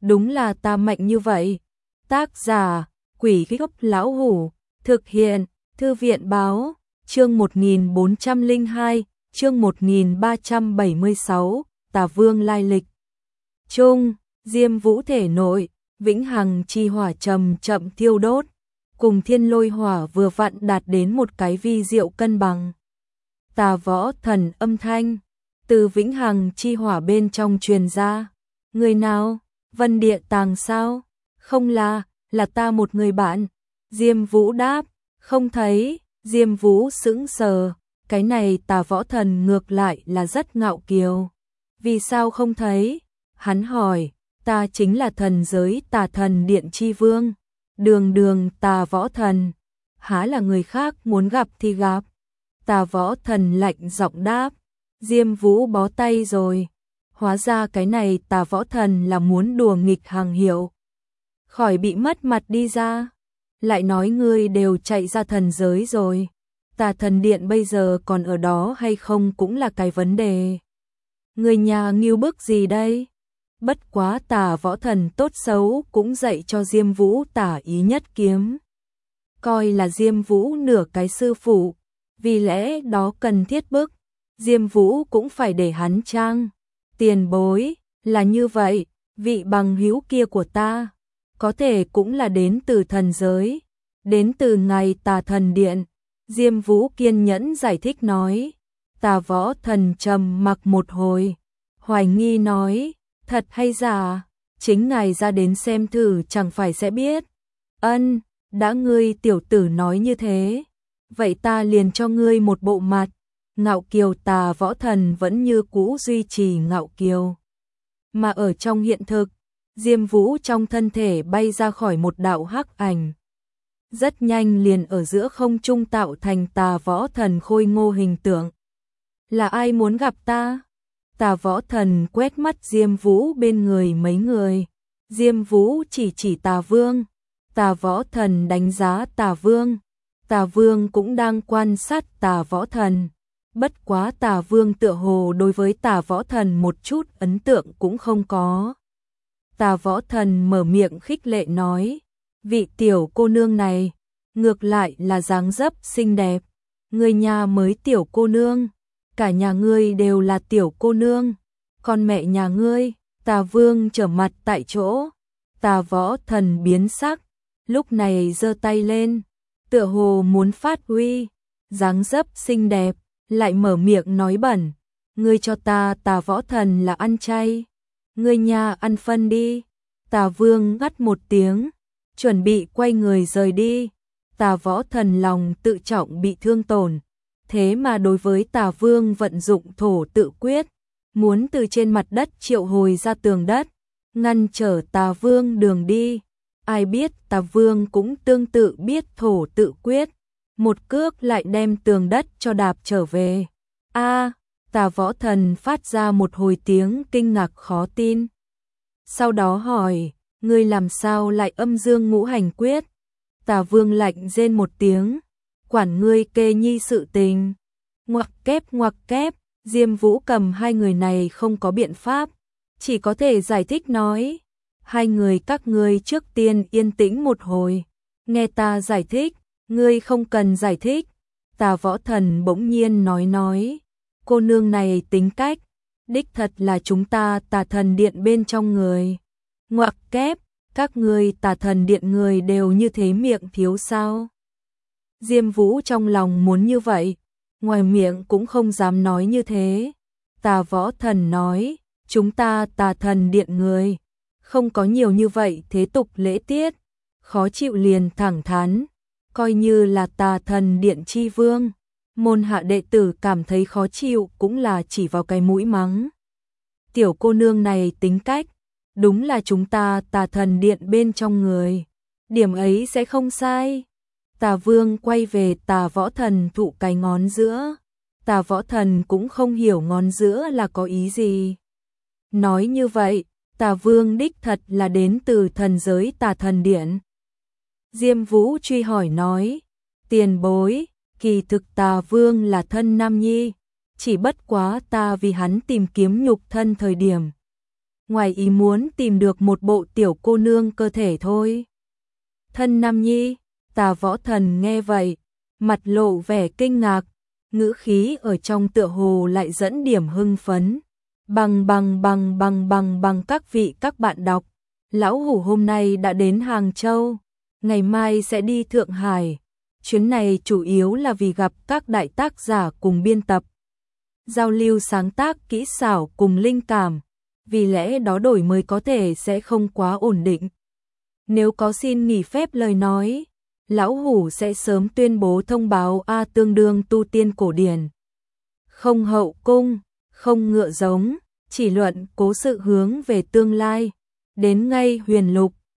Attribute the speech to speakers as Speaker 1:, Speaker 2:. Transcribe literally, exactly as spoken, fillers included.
Speaker 1: đúng là ta mạnh như vậy. Tác giả, Quỷ Gốc Lão Hủ, thực hiện, Thư viện báo, chương một nghìn bốn trăm lẻ hai, chương một nghìn ba trăm bảy mươi sáu, Tà Vương lai lịch. Trung, Diêm Vũ thể nội, vĩnh hằng chi hỏa chậm chậm thiêu đốt, cùng thiên lôi hỏa vừa vặn đạt đến một cái vi diệu cân bằng. Tà Võ Thần âm thanh từ vĩnh hằng chi hỏa bên trong truyền ra. Người nào? Vân Địa Tàng sao? Không là, là ta một người bạn. Diêm Vũ đáp, không thấy. Diêm Vũ sững sờ, cái này Tà Võ Thần ngược lại là rất ngạo kiều. Vì sao không thấy? Hắn hỏi, ta chính là thần giới Tà Thần Điện Chi Vương, đường đường Tà Võ Thần, há là người khác muốn gặp thì gặp. Tà Võ Thần lạnh giọng đáp. Diêm Vũ bó tay rồi. Hóa ra cái này Tà Võ Thần là muốn đùa nghịch hàng hiệu. Khỏi bị mất mặt đi ra. Lại nói ngươi đều chạy ra thần giới rồi. Tà Thần Điện bây giờ còn ở đó hay không cũng là cái vấn đề. Người nhà nghiêu bức gì đây? Bất quá Tà Võ Thần tốt xấu cũng dạy cho Diêm Vũ tả ý nhất kiếm. Coi là Diêm Vũ nửa cái sư phụ. Vì lẽ đó cần thiết bức. Diêm Vũ cũng phải để hắn trang. Tiền bối, là như vậy, vị bằng hữu kia của ta, có thể cũng là đến từ thần giới, đến từ ngày Tà Thần Điện. Diêm Vũ kiên nhẫn giải thích nói. Tà Võ Thần trầm mặc một hồi, hoài nghi nói, thật hay giả, chính ngài ra đến xem thử chẳng phải sẽ biết. Ân, đã ngươi tiểu tử nói như thế, vậy ta liền cho ngươi một bộ mặt. Ngạo kiều Tà Võ Thần vẫn như cũ duy trì ngạo kiều. Mà ở trong hiện thực, Diêm Vũ trong thân thể bay ra khỏi một đạo hắc ảnh. Rất nhanh liền ở giữa không trung tạo thành Tà Võ Thần khôi ngô hình tượng. Là ai muốn gặp ta? Tà Võ Thần quét mắt Diêm Vũ bên người mấy người. Diêm Vũ chỉ chỉ Tà Vương. Tà Võ Thần đánh giá Tà Vương. Tà Vương cũng đang quan sát Tà Võ Thần. Bất quá Tà Vương tựa hồ đối với Tà Võ Thần một chút ấn tượng cũng không có. Tà Võ Thần mở miệng khích lệ nói, vị tiểu cô nương này, ngược lại là dáng dấp xinh đẹp. Người nhà mới tiểu cô nương, cả nhà ngươi đều là tiểu cô nương. Còn mẹ nhà ngươi? Tà Vương trở mặt tại chỗ. Tà Võ Thần biến sắc, lúc này giơ tay lên, tựa hồ muốn phát uy, dáng dấp xinh đẹp. Lại mở miệng nói bẩn, ngươi cho ta Tà Võ Thần là ăn chay, ngươi nhà ăn phân đi. Tà Vương ngắt một tiếng, chuẩn bị quay người rời đi. Tà Võ Thần lòng tự trọng bị thương tổn, thế mà đối với Tà Vương vận dụng thổ tự quyết, muốn từ trên mặt đất triệu hồi ra tường đất, ngăn trở Tà Vương đường đi. Ai biết Tà Vương cũng tương tự biết thổ tự quyết, một cước lại đem tường đất cho đạp trở về. A, Tà Võ Thần phát ra một hồi tiếng kinh ngạc khó tin. Sau đó hỏi, ngươi làm sao lại âm dương ngũ hành quyết? Tà Vương lạnh rên một tiếng, quản ngươi kê nhi sự tình. Ngoặc kép ngoặc kép, Diêm Vũ cầm hai người này không có biện pháp, chỉ có thể giải thích nói, hai người các ngươi trước tiên yên tĩnh một hồi, nghe ta giải thích. Ngươi không cần giải thích. Tà Võ Thần bỗng nhiên nói nói, cô nương này tính cách, đích thật là chúng ta Tà Thần Điện bên trong người. Ngoặc kép, các ngươi Tà Thần Điện người đều như thế miệng thiếu sao? Diêm Vũ trong lòng muốn như vậy, ngoài miệng cũng không dám nói như thế. Tà Võ Thần nói, chúng ta Tà Thần Điện người, không có nhiều như vậy thế tục lễ tiết, khó chịu liền thẳng thắn. Coi như là Tà Thần Điện Chi Vương, môn hạ đệ tử cảm thấy khó chịu cũng là chỉ vào cái mũi mắng. Tiểu cô nương này tính cách, đúng là chúng ta Tà Thần Điện bên trong người, điểm ấy sẽ không sai. Tà Vương quay về Tà Võ Thần thụ cái ngón giữa. Tà Võ Thần cũng không hiểu ngón giữa là có ý gì. Nói như vậy, Tà Vương đích thật là đến từ thần giới Tà Thần Điện. Diêm Vũ truy hỏi nói, tiền bối, kỳ thực Tà Vương là thân nam nhi, chỉ bất quá ta vì hắn tìm kiếm nhục thân thời điểm, ngoài ý muốn tìm được một bộ tiểu cô nương cơ thể thôi. Thân Nam Nhi, Tà Võ Thần nghe vậy, mặt lộ vẻ kinh ngạc, ngữ khí ở trong tựa hồ lại dẫn điểm hưng phấn. Bằng bằng bằng bằng bằng bằng các vị các bạn đọc, Lão Hủ hôm nay đã đến Hàng Châu, ngày mai sẽ đi Thượng Hải. Chuyến này chủ yếu là vì gặp các đại tác giả cùng biên tập, giao lưu sáng tác kỹ xảo cùng linh cảm, vì lẽ đó đổi mới có thể sẽ không quá ổn định. Nếu có xin nghỉ phép lời nói, Lão Hủ sẽ sớm tuyên bố thông báo A tương đương tu tiên cổ điển. Không hậu cung, không ngựa giống, chỉ luận cố sự hướng về tương lai, đến ngay huyền lục,